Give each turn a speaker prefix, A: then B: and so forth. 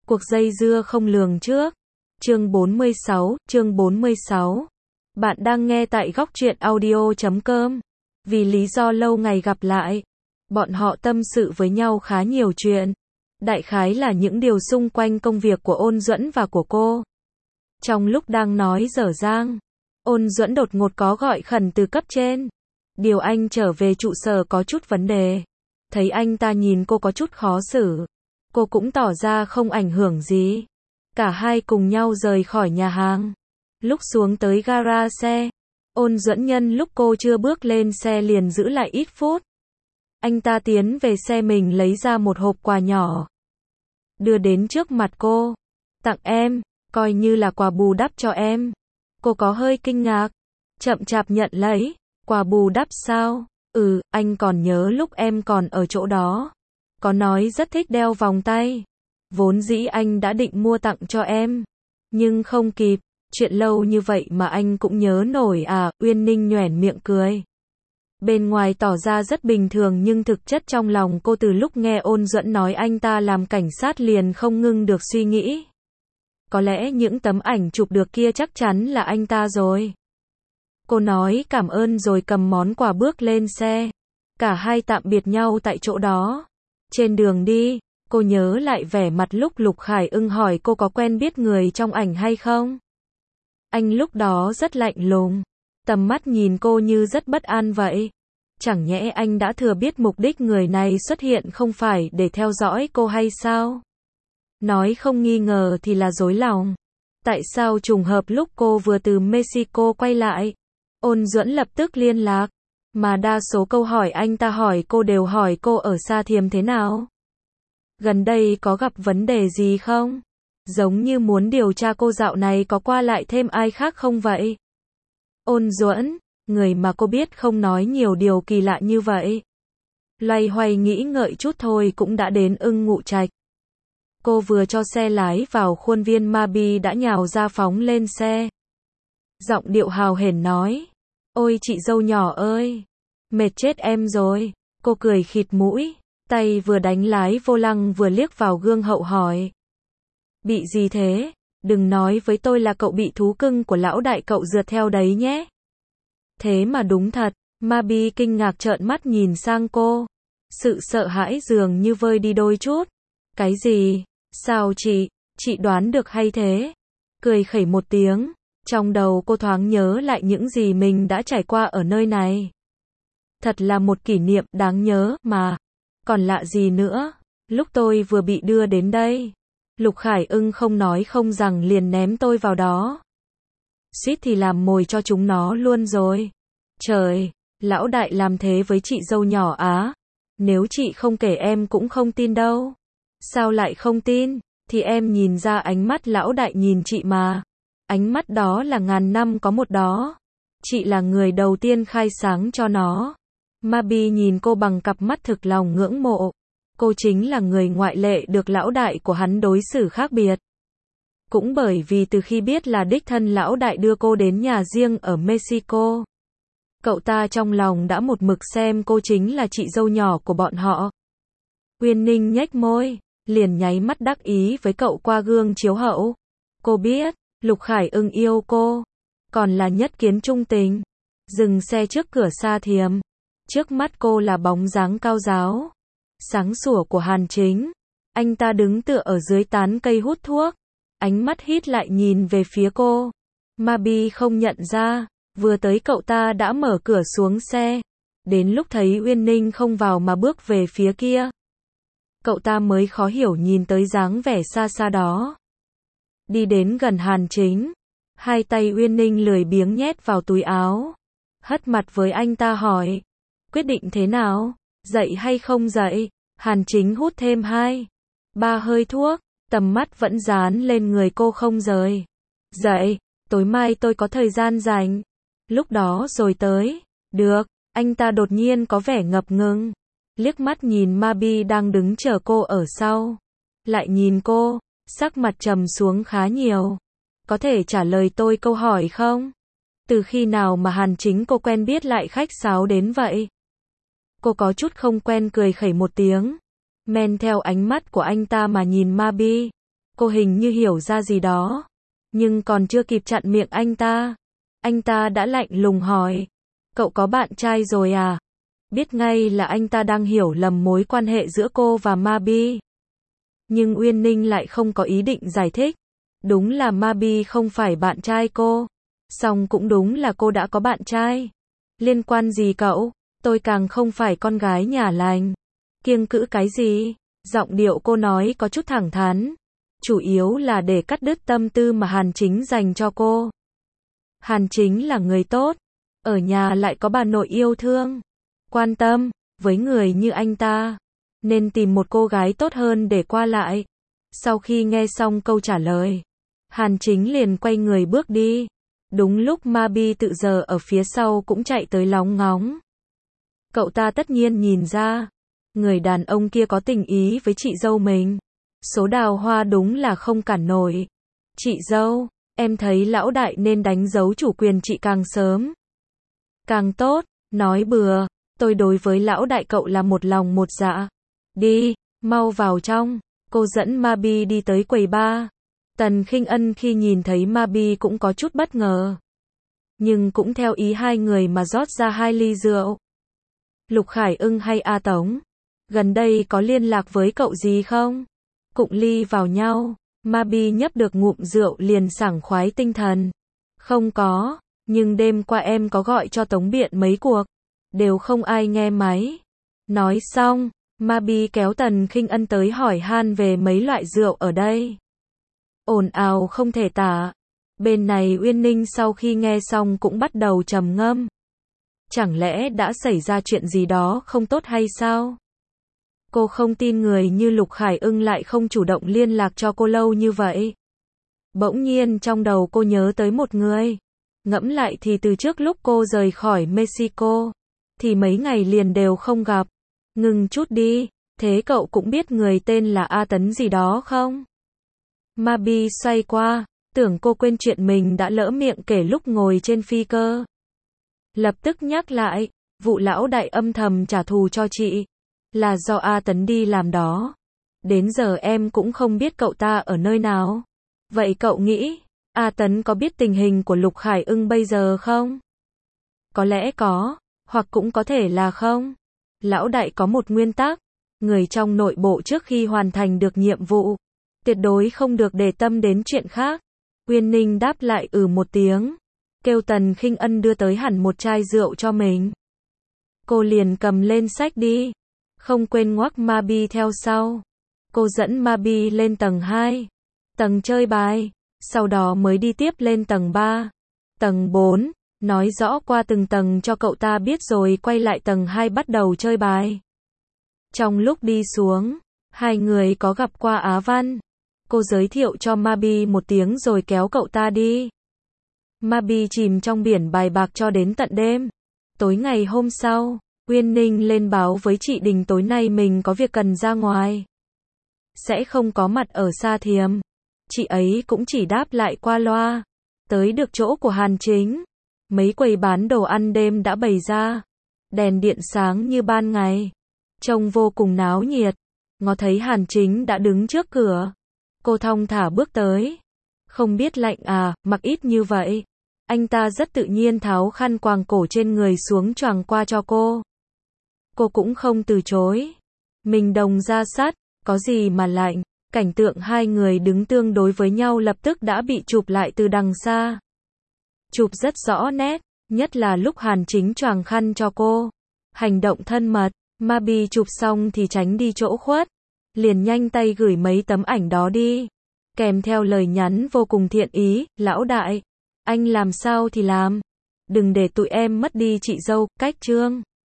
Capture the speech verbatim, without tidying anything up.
A: Cuộc dây dưa không lường trước. Chương bốn mươi sáu, chương bốn mươi sáu. Bạn đang nghe tại góc truyện audio chấm com. Vì lý do lâu ngày gặp lại, bọn họ tâm sự với nhau khá nhiều chuyện. Đại khái là những điều xung quanh công việc của Ôn Duẫn và của cô. Trong lúc đang nói dở dang, Ôn Duẫn đột ngột có gọi khẩn từ cấp trên. Điều anh trở về trụ sở có chút vấn đề. Thấy anh ta nhìn cô có chút khó xử, cô cũng tỏ ra không ảnh hưởng gì. Cả hai cùng nhau rời khỏi nhà hàng. Lúc xuống tới gara xe, Ôn Duẫn nhân lúc cô chưa bước lên xe liền giữ lại ít phút. Anh ta tiến về xe mình lấy ra một hộp quà nhỏ, đưa đến trước mặt cô. Tặng em, coi như là quà bù đắp cho em. Cô có hơi kinh ngạc, chậm chạp nhận lấy. Quà bù đắp sao? Ừ, anh còn nhớ lúc em còn ở chỗ đó, có nói rất thích đeo vòng tay. Vốn dĩ anh đã định mua tặng cho em, nhưng không kịp. Chuyện lâu như vậy mà anh cũng nhớ nổi à? Uyên Ninh nhoẻn miệng cười. Bên ngoài tỏ ra rất bình thường nhưng thực chất trong lòng cô từ lúc nghe Ôn Duẫn nói anh ta làm cảnh sát liền không ngưng được suy nghĩ. Có lẽ những tấm ảnh chụp được kia chắc chắn là anh ta rồi. Cô nói cảm ơn rồi cầm món quà bước lên xe. Cả hai tạm biệt nhau tại chỗ đó. Trên đường đi, cô nhớ lại vẻ mặt lúc Lục Khải Ưng hỏi cô có quen biết người trong ảnh hay không. Anh lúc đó rất lạnh lùng, tầm mắt nhìn cô như rất bất an vậy. Chẳng nhẽ anh đã thừa biết mục đích người này xuất hiện không phải để theo dõi cô hay sao? Nói không nghi ngờ thì là dối lòng. Tại sao trùng hợp lúc cô vừa từ Mexico quay lại, Ôn Duẫn lập tức liên lạc, mà đa số câu hỏi anh ta hỏi cô đều hỏi cô ở Sa Thiềm thế nào? Gần đây có gặp vấn đề gì không? Giống như muốn điều tra cô dạo này có qua lại thêm ai khác không vậy? Ôn Duẫn, người mà cô biết không nói nhiều điều kỳ lạ như vậy. Loay hoay nghĩ ngợi chút thôi cũng đã đến Ưng Ngụ Trạch. Cô vừa cho xe lái vào khuôn viên Mabi đã nhào ra phóng lên xe. Giọng điệu hào hển nói, ôi chị dâu nhỏ ơi, mệt chết em rồi. Cô cười khịt mũi, tay vừa đánh lái vô lăng vừa liếc vào gương hậu hỏi. Bị gì thế? Đừng nói với tôi là cậu bị thú cưng của lão đại cậu rượt theo đấy nhé. Thế mà đúng thật. Mabi kinh ngạc trợn mắt nhìn sang cô. Sự sợ hãi dường như vơi đi đôi chút. Cái gì? Sao chị? Chị đoán được hay thế? Cười khẩy một tiếng. Trong đầu cô thoáng nhớ lại những gì mình đã trải qua ở nơi này. Thật là một kỷ niệm đáng nhớ mà. Còn lạ gì nữa? Lúc tôi vừa bị đưa đến đây, Lục Khải Ưng không nói không rằng liền ném tôi vào đó. Suýt thì làm mồi cho chúng nó luôn rồi. Trời, lão đại làm thế với chị dâu nhỏ á. Nếu chị không kể em cũng không tin đâu. Sao lại không tin? Thì em nhìn ra ánh mắt lão đại nhìn chị mà. Ánh mắt đó là ngàn năm có một đó. Chị là người đầu tiên khai sáng cho nó. Mabi nhìn cô bằng cặp mắt thực lòng ngưỡng mộ. Cô chính là người ngoại lệ được lão đại của hắn đối xử khác biệt. Cũng bởi vì từ khi biết là đích thân lão đại đưa cô đến nhà riêng ở Mexico, cậu ta trong lòng đã một mực xem cô chính là chị dâu nhỏ của bọn họ. Uyên Ninh nhếch môi, liền nháy mắt đắc ý với cậu qua gương chiếu hậu. Cô biết, Lục Khải Ưng yêu cô, còn là nhất kiến trung tình. Dừng xe trước cửa Sa Thiềm. Trước mắt cô là bóng dáng cao ráo, sáng sủa của Hàn Chính. Anh ta đứng tựa ở dưới tán cây hút thuốc, ánh mắt hít lại nhìn về phía cô. Mabi không nhận ra, vừa tới cậu ta đã mở cửa xuống xe. Đến lúc thấy Uyên Ninh không vào mà bước về phía kia, cậu ta mới khó hiểu nhìn tới dáng vẻ xa xa đó. Đi đến gần Hàn Chính, hai tay Uyên Ninh lười biếng nhét vào túi áo, hất mặt với anh ta hỏi, quyết định thế nào? Dậy hay không dậy? Hàn Chính hút thêm hai, ba hơi thuốc, tầm mắt vẫn dán lên người cô không rời. Dậy, tối mai tôi có thời gian rảnh. Lúc đó rồi tới. Được, anh ta đột nhiên có vẻ ngập ngừng. Liếc mắt nhìn Mabi đang đứng chờ cô ở sau. Lại nhìn cô, sắc mặt trầm xuống khá nhiều. Có thể trả lời tôi câu hỏi không? Từ khi nào mà Hàn Chính cô quen biết lại khách sáo đến vậy? Cô có chút không quen cười khẩy một tiếng. Men theo ánh mắt của anh ta mà nhìn Mabi. Cô hình như hiểu ra gì đó, nhưng còn chưa kịp chặn miệng anh ta, anh ta đã lạnh lùng hỏi, cậu có bạn trai rồi à? Biết ngay là anh ta đang hiểu lầm mối quan hệ giữa cô và Mabi. Nhưng Uyên Ninh lại không có ý định giải thích. Đúng là Mabi không phải bạn trai cô. Song cũng đúng là cô đã có bạn trai. Liên quan gì cậu? Tôi càng không phải con gái nhà lành. Kiêng cữ cái gì? Giọng điệu cô nói có chút thẳng thắn. Chủ yếu là để cắt đứt tâm tư mà Hàn Chính dành cho cô. Hàn Chính là người tốt. Ở nhà lại có bà nội yêu thương, quan tâm. Với người như anh ta, nên tìm một cô gái tốt hơn để qua lại. Sau khi nghe xong câu trả lời, Hàn Chính liền quay người bước đi. Đúng lúc Mabi tự giờ ở phía sau cũng chạy tới lóng ngóng. Cậu ta tất nhiên nhìn ra, người đàn ông kia có tình ý với chị dâu mình. Số đào hoa đúng là không cản nổi. Chị dâu, em thấy lão đại nên đánh dấu chủ quyền chị càng sớm càng tốt. Nói bừa, tôi đối với lão đại cậu là một lòng một dạ. Đi, mau vào trong. Cô dẫn Mabi đi tới quầy bar. Tần Khinh Ân khi nhìn thấy Mabi cũng có chút bất ngờ, nhưng cũng theo ý hai người mà rót ra hai ly rượu. Lục Khải Ưng hay A Tống, gần đây có liên lạc với cậu gì không? Cụng ly vào nhau, Mabi nhấp được ngụm rượu liền sảng khoái tinh thần. Không có, nhưng đêm qua em có gọi cho Tống Biện mấy cuộc, đều không ai nghe máy. Nói xong, Mabi kéo Tần Khinh Ân tới hỏi han về mấy loại rượu ở đây. Ồn ào không thể tả. Bên này Uyên Ninh sau khi nghe xong cũng bắt đầu trầm ngâm. Chẳng lẽ đã xảy ra chuyện gì đó không tốt hay sao? Cô không tin người như Lục Khải Ưng lại không chủ động liên lạc cho cô lâu như vậy. Bỗng nhiên trong đầu cô nhớ tới một người. Ngẫm lại thì từ trước lúc cô rời khỏi Mexico, thì mấy ngày liền đều không gặp. Ngừng chút đi, thế cậu cũng biết người tên là A Tấn gì đó không? Mabi xoay qua, tưởng cô quên chuyện mình đã lỡ miệng kể lúc ngồi trên phi cơ. Lập tức nhắc lại, vụ lão đại âm thầm trả thù cho chị, là do A Tấn đi làm đó. Đến giờ em cũng không biết cậu ta ở nơi nào. Vậy cậu nghĩ, A Tấn có biết tình hình của Lục Khải Ưng bây giờ không? Có lẽ có, hoặc cũng có thể là không. Lão đại có một nguyên tắc, người trong nội bộ trước khi hoàn thành được nhiệm vụ, tuyệt đối không được để tâm đến chuyện khác. Uyên Ninh đáp lại ừ một tiếng, kêu Tần Khinh Ân đưa tới hẳn một chai rượu cho mình. Cô liền cầm lên xách đi, không quên ngoắc Mabi theo sau. Cô dẫn Mabi lên tầng hai, tầng chơi bài, sau đó mới đi tiếp lên tầng ba, tầng bốn, nói rõ qua từng tầng cho cậu ta biết rồi quay lại tầng hai bắt đầu chơi bài. Trong lúc đi xuống, hai người có gặp qua Á Văn. Cô giới thiệu cho Mabi một tiếng rồi kéo cậu ta đi. Mabi chìm trong biển bài bạc cho đến tận đêm. Tối ngày hôm sau, Uyên Ninh lên báo với chị Đình tối nay mình có việc cần ra ngoài, sẽ không có mặt ở Sa Thiềm. Chị ấy cũng chỉ đáp lại qua loa. Tới được chỗ của Hàn Chính, mấy quầy bán đồ ăn đêm đã bày ra, đèn điện sáng như ban ngày, trông vô cùng náo nhiệt. Ngó thấy Hàn Chính đã đứng trước cửa, cô thong thả bước tới. Không biết lạnh à, mặc ít như vậy. Anh ta rất tự nhiên tháo khăn quàng cổ trên người xuống choàng qua cho cô. Cô cũng không từ chối. Mình đồng ra sát, có gì mà lạnh. Cảnh tượng hai người đứng tương đối với nhau lập tức đã bị chụp lại từ đằng xa. Chụp rất rõ nét, nhất là lúc Hàn Chính choàng khăn cho cô. Hành động thân mật, Mabi chụp xong thì tránh đi chỗ khuất, liền nhanh tay gửi mấy tấm ảnh đó đi, kèm theo lời nhắn vô cùng thiện ý, lão đại, anh làm sao thì làm, đừng để tụi em mất đi chị dâu, cách chương.